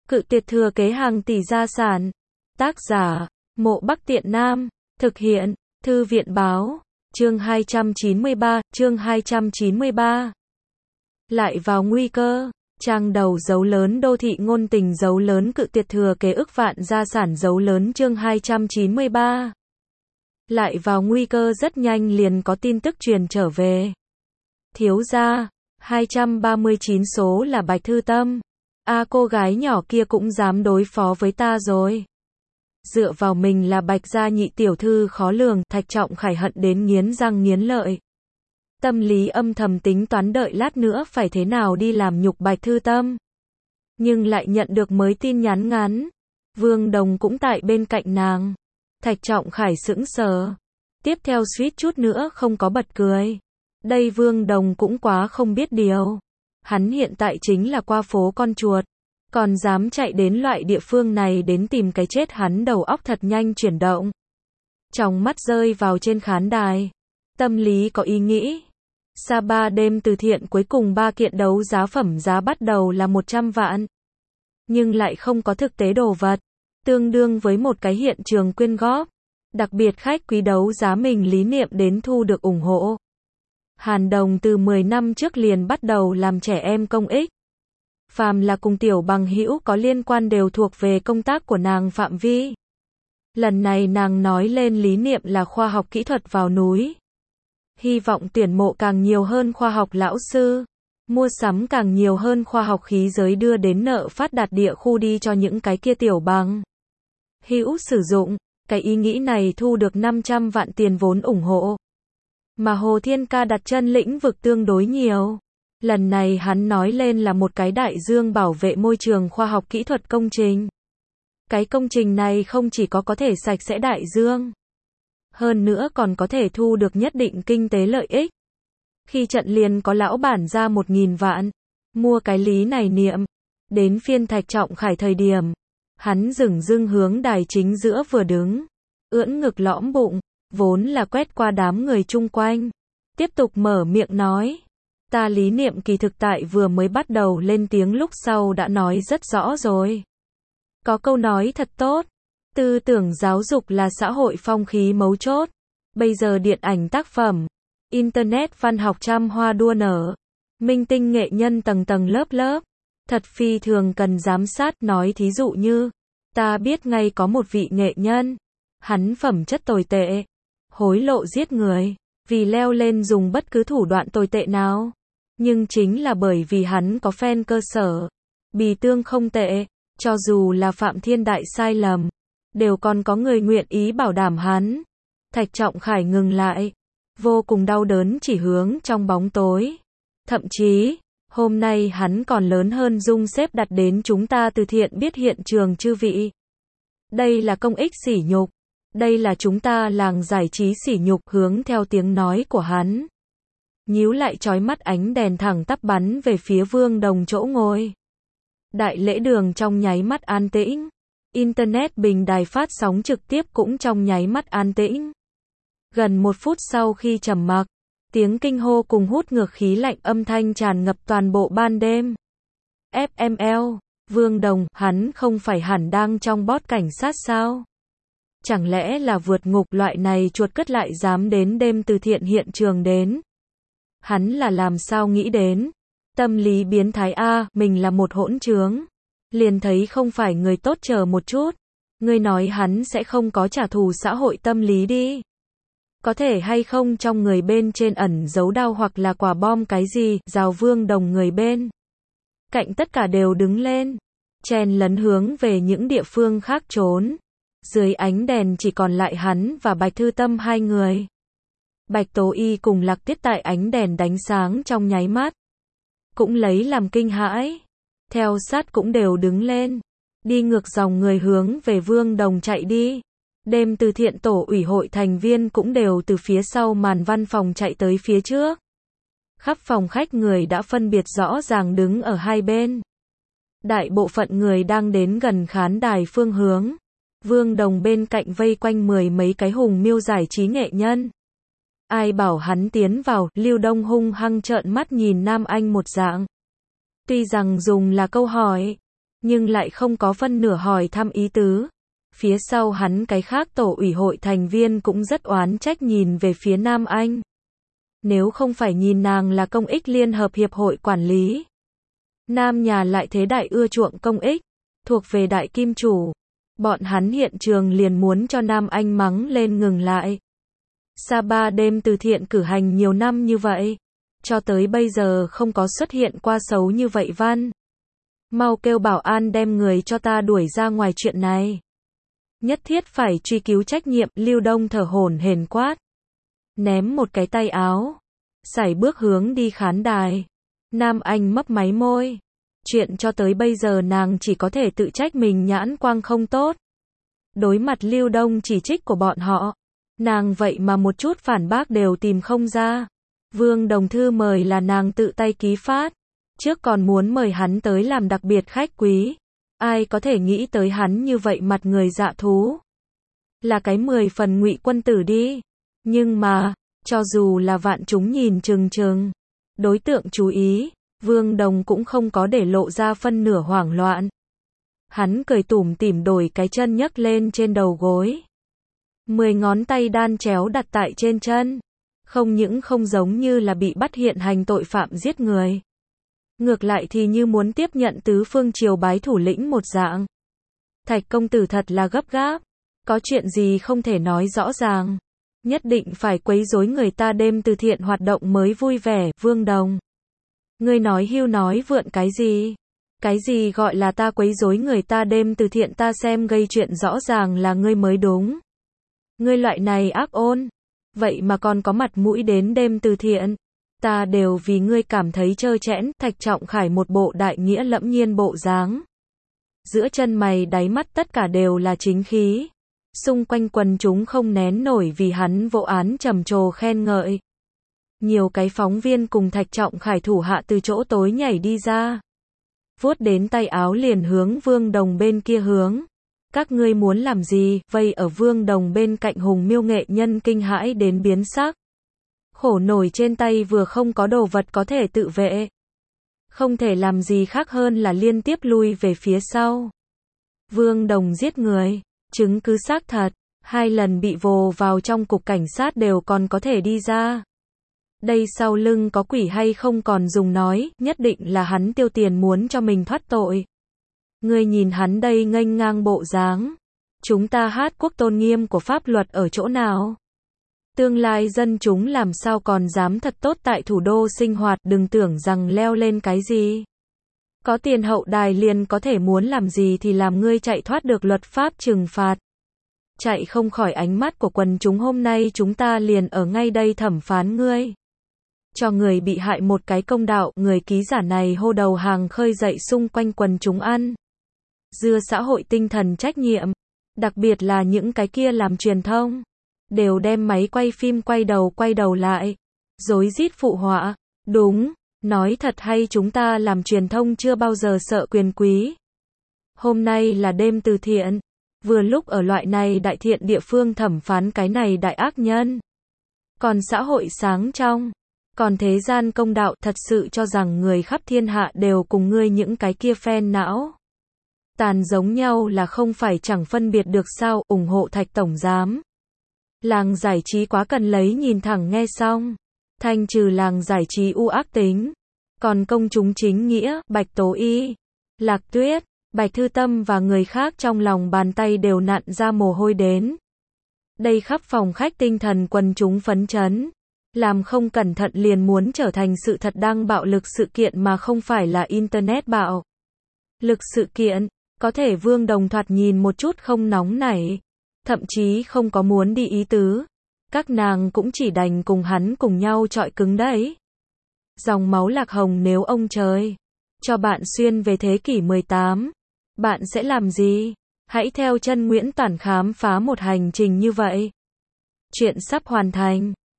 Cự tuyệt thừa kế hàng tỷ gia sản. Tác giả, Mộ Bắc Tiện Nam. Thực hiện, Thư viện báo. Chương 293. Lại vào nguy cơ. Trang đầu dấu lớn đô thị ngôn tình dấu lớn cự tuyệt thừa kế ức vạn gia sản dấu lớn chương 293. Lại vào nguy cơ rất nhanh liền có tin tức truyền trở về. Thiếu gia, 239 số là Bạch Thư Tâm. Cô gái nhỏ kia cũng dám đối phó với ta rồi. Dựa vào mình là Bạch gia nhị tiểu thư khó lường, Thạch Trọng Khải hận đến nghiến răng nghiến lợi. Tâm lý âm thầm tính toán đợi lát nữa phải thế nào đi làm nhục Bạch Thư Tâm. Nhưng lại nhận được mới tin nhắn ngắn. Vương Đồng cũng tại bên cạnh nàng. Thạch Trọng Khải sững sờ. Tiếp theo suýt chút nữa không có bật cười. Đây Vương Đồng cũng quá không biết điều. Hắn hiện tại chính là qua phố con chuột. Còn dám chạy đến loại địa phương này đến tìm cái chết, hắn đầu óc thật nhanh chuyển động. Trong mắt rơi vào trên khán đài. Tâm lý có ý nghĩ. Sa ba đêm từ thiện cuối cùng 3 kiện đấu giá phẩm giá bắt đầu là 100 vạn. Nhưng lại không có thực tế đồ vật. Tương đương với một cái hiện trường quyên góp. Đặc biệt khách quý đấu giá mình lý niệm đến thu được ủng hộ. Hàn Đồng từ 10 năm trước liền bắt đầu làm trẻ em công ích. Phàm là cùng tiểu bằng hữu có liên quan đều thuộc về công tác của nàng phạm vi. Lần này nàng nói lên lý niệm là khoa học kỹ thuật vào núi. Hy vọng tuyển mộ càng nhiều hơn khoa học lão sư. Mua sắm càng nhiều hơn khoa học khí giới đưa đến nợ phát đạt địa khu đi cho những cái kia tiểu bằng hữu sử dụng. Cái ý nghĩ này thu được 500 vạn tiền vốn ủng hộ. Mà Hồ Thiên Ca đặt chân lĩnh vực tương đối nhiều. Lần này hắn nói lên là một cái đại dương bảo vệ môi trường khoa học kỹ thuật công trình. Cái công trình này không chỉ có thể sạch sẽ đại dương. Hơn nữa còn có thể thu được nhất định kinh tế lợi ích. Khi trận liền có lão bản ra 1.000 vạn. Mua cái lý này niệm. Đến phiên Thạch Trọng Khải thời điểm. Hắn dửng dưng hướng đài chính giữa vừa đứng. Ưỡn ngực lõm bụng. Vốn là quét qua đám người chung quanh. Tiếp tục mở miệng nói. Ta lý niệm kỳ thực tại vừa mới bắt đầu lên tiếng lúc sau đã nói rất rõ rồi. Có câu nói thật tốt. Tư tưởng giáo dục là xã hội phong khí mấu chốt. Bây giờ điện ảnh tác phẩm, Internet văn học trăm hoa đua nở. Minh tinh nghệ nhân tầng tầng lớp lớp. Thật phi thường cần giám sát, nói thí dụ như. Ta biết ngay có một vị nghệ nhân. Hắn phẩm chất tồi tệ. Hối lộ giết người. Vì leo lên dùng bất cứ thủ đoạn tồi tệ nào. Nhưng chính là bởi vì hắn có fan cơ sở. Bì tương không tệ. Cho dù là phạm thiên đại sai lầm. Đều còn có người nguyện ý bảo đảm hắn. Thạch Trọng Khải ngừng lại. Vô cùng đau đớn chỉ hướng trong bóng tối. Thậm chí, hôm nay hắn còn lớn hơn dung xếp đặt đến chúng ta từ thiện biết hiện trường chư vị. Đây là công ích sỉ nhục. Đây là chúng ta làng giải trí sỉ nhục, hướng theo tiếng nói của hắn. Nhíu lại chói mắt ánh đèn thẳng tắp bắn về phía Vương Đồng chỗ ngồi. Đại lễ đường trong nháy mắt an tĩnh. Internet bình đài phát sóng trực tiếp cũng trong nháy mắt an tĩnh. Gần 1 phút sau khi trầm mặc, tiếng kinh hô cùng hút ngược khí lạnh âm thanh tràn ngập toàn bộ ban đêm. FML, Vương Đồng, hắn không phải hẳn đang trong bot cảnh sát sao? Chẳng lẽ là vượt ngục loại này chuột cất lại dám đến đêm từ thiện hiện trường đến? Hắn là làm sao nghĩ đến? Tâm lý biến thái mình là một hỗn trướng. Liền thấy không phải người tốt, chờ một chút. Ngươi nói hắn sẽ không có trả thù xã hội tâm lý đi. Có thể hay không trong người bên trên ẩn giấu đao hoặc là quả bom cái gì, rào Vương Đồng người bên cạnh tất cả đều đứng lên. Chen lấn hướng về những địa phương khác trốn. Dưới ánh đèn chỉ còn lại hắn và Bạch Thư Tâm hai người. Bạch Tố Y cùng Lạc Tiết tại ánh đèn đánh sáng trong nháy mắt. Cũng lấy làm kinh hãi. Theo sát cũng đều đứng lên. Đi ngược dòng người hướng về Vương Đồng chạy đi. Đêm từ thiện tổ ủy hội thành viên cũng đều từ phía sau màn văn phòng chạy tới phía trước. Khắp phòng khách người đã phân biệt rõ ràng đứng ở hai bên. Đại bộ phận người đang đến gần khán đài phương hướng. Vương Đồng bên cạnh vây quanh 10 mấy cái hùng miêu giải trí nghệ nhân. Ai bảo hắn tiến vào, Lưu Đông hung hăng trợn mắt nhìn Nam Anh một dạng. Tuy rằng dùng là câu hỏi, nhưng lại không có phân nửa hỏi thăm ý tứ. Phía sau hắn cái khác tổ ủy hội thành viên cũng rất oán trách nhìn về phía Nam Anh. Nếu không phải nhìn nàng là công ích liên hợp hiệp hội quản lý. Nam nhà lại thế đại ưa chuộng công ích, thuộc về đại kim chủ. Bọn hắn hiện trường liền muốn cho Nam Anh mắng lên ngừng lại. Sapa đêm từ thiện cử hành nhiều năm như vậy. Cho tới bây giờ không có xuất hiện qua xấu như vậy văn. Mau kêu bảo an đem người cho ta đuổi ra ngoài chuyện này. Nhất thiết phải truy cứu trách nhiệm, Lưu Đông thở hổn hển quát. Ném một cái tay áo. Sải bước hướng đi khán đài. Nam Anh mấp máy môi. Chuyện cho tới bây giờ nàng chỉ có thể tự trách mình nhãn quang không tốt. Đối mặt Lưu Đông chỉ trích của bọn họ. Nàng vậy mà một chút phản bác đều tìm không ra. Vương Đồng thư mời là nàng tự tay ký phát. Trước còn muốn mời hắn tới làm đặc biệt khách quý. Ai có thể nghĩ tới hắn như vậy mặt người dạ thú. Là cái 10 phần ngụy quân tử đi. Nhưng mà, cho dù là vạn chúng nhìn chừng chừng. Đối tượng chú ý, Vương Đồng cũng không có để lộ ra phân nửa hoảng loạn. Hắn cười tủm tỉm đổi cái chân nhấc lên trên đầu gối. 10 ngón tay đan chéo đặt tại trên chân. Không những không giống như là bị bắt hiện hành tội phạm giết người. Ngược lại thì như muốn tiếp nhận tứ phương triều bái thủ lĩnh một dạng. Thạch công tử thật là gấp gáp. Có chuyện gì không thể nói rõ ràng. Nhất định phải quấy rối người ta đêm từ thiện hoạt động mới vui vẻ, Vương Đồng. Ngươi nói hưu nói vượn cái gì? Cái gì gọi là ta quấy rối người ta đêm từ thiện, ta xem gây chuyện rõ ràng là ngươi mới đúng. Ngươi loại này ác ôn. Vậy mà còn có mặt mũi đến đêm từ thiện. Ta đều vì ngươi cảm thấy trơ trẽn. Thạch Trọng Khải một bộ đại nghĩa lẫm nhiên bộ dáng. Giữa chân mày đáy mắt tất cả đều là chính khí. Xung quanh quần chúng không nén nổi vì hắn vô án trầm trồ khen ngợi. Nhiều cái phóng viên cùng Thạch Trọng Khải thủ hạ từ chỗ tối nhảy đi ra. Vuốt đến tay áo liền hướng Vương Đồng bên kia hướng. Các ngươi muốn làm gì? Vây ở Vương Đồng bên cạnh Hùng Miêu nghệ nhân kinh hãi đến biến sắc. Khổ nổi trên tay vừa không có đồ vật có thể tự vệ. Không thể làm gì khác hơn là liên tiếp lui về phía sau. Vương Đồng giết người, chứng cứ xác thật, 2 lần bị vồ vào trong cục cảnh sát đều còn có thể đi ra. Đây sau lưng có quỷ hay không còn dùng nói, nhất định là hắn tiêu tiền muốn cho mình thoát tội. Ngươi nhìn hắn đây nghênh ngang bộ dáng. Chúng ta hát quốc tôn nghiêm của pháp luật ở chỗ nào? Tương lai dân chúng làm sao còn dám thật tốt tại thủ đô sinh hoạt, đừng tưởng rằng leo lên cái gì. Có tiền hậu đài liền có thể muốn làm gì thì làm, ngươi chạy thoát được luật pháp trừng phạt. Chạy không khỏi ánh mắt của quần chúng, hôm nay chúng ta liền ở ngay đây thẩm phán ngươi. Cho người bị hại một cái công đạo, người ký giả này hô đầu hàng khơi dậy xung quanh quần chúng ăn dưa xã hội tinh thần trách nhiệm, đặc biệt là những cái kia làm truyền thông, đều đem máy quay phim quay đầu lại, rối rít phụ họa, đúng, nói thật hay, chúng ta làm truyền thông chưa bao giờ sợ quyền quý. Hôm nay là đêm từ thiện, vừa lúc ở loại này đại thiện địa phương thẩm phán cái này đại ác nhân. Còn xã hội sáng trong, còn thế gian công đạo, thật sự cho rằng người khắp thiên hạ đều cùng ngươi những cái kia phen não tàn giống nhau là không phải chẳng phân biệt được sao? Ủng hộ Thạch tổng giám. Làng giải trí quá cần lấy nhìn thẳng nghe xong. Thanh trừ làng giải trí u ác tính. Còn công chúng chính nghĩa, Bạch Tố Y, Lạc Tuyết, Bạch Thư Tâm và người khác trong lòng bàn tay đều nặn ra mồ hôi đến. Đây khắp phòng khách tinh thần quần chúng phấn chấn. Làm không cẩn thận liền muốn trở thành sự thật đang bạo lực sự kiện mà không phải là Internet bạo lực sự kiện. Có thể Vương Đồng thoạt nhìn một chút không nóng nảy, thậm chí không có muốn đi ý tứ. Các nàng cũng chỉ đành cùng hắn cùng nhau chọi cứng đấy. Dòng máu Lạc Hồng, nếu ông trời cho bạn xuyên về thế kỷ 18, bạn sẽ làm gì? Hãy theo chân Nguyễn Toản khám phá một hành trình như vậy. Chuyện sắp hoàn thành.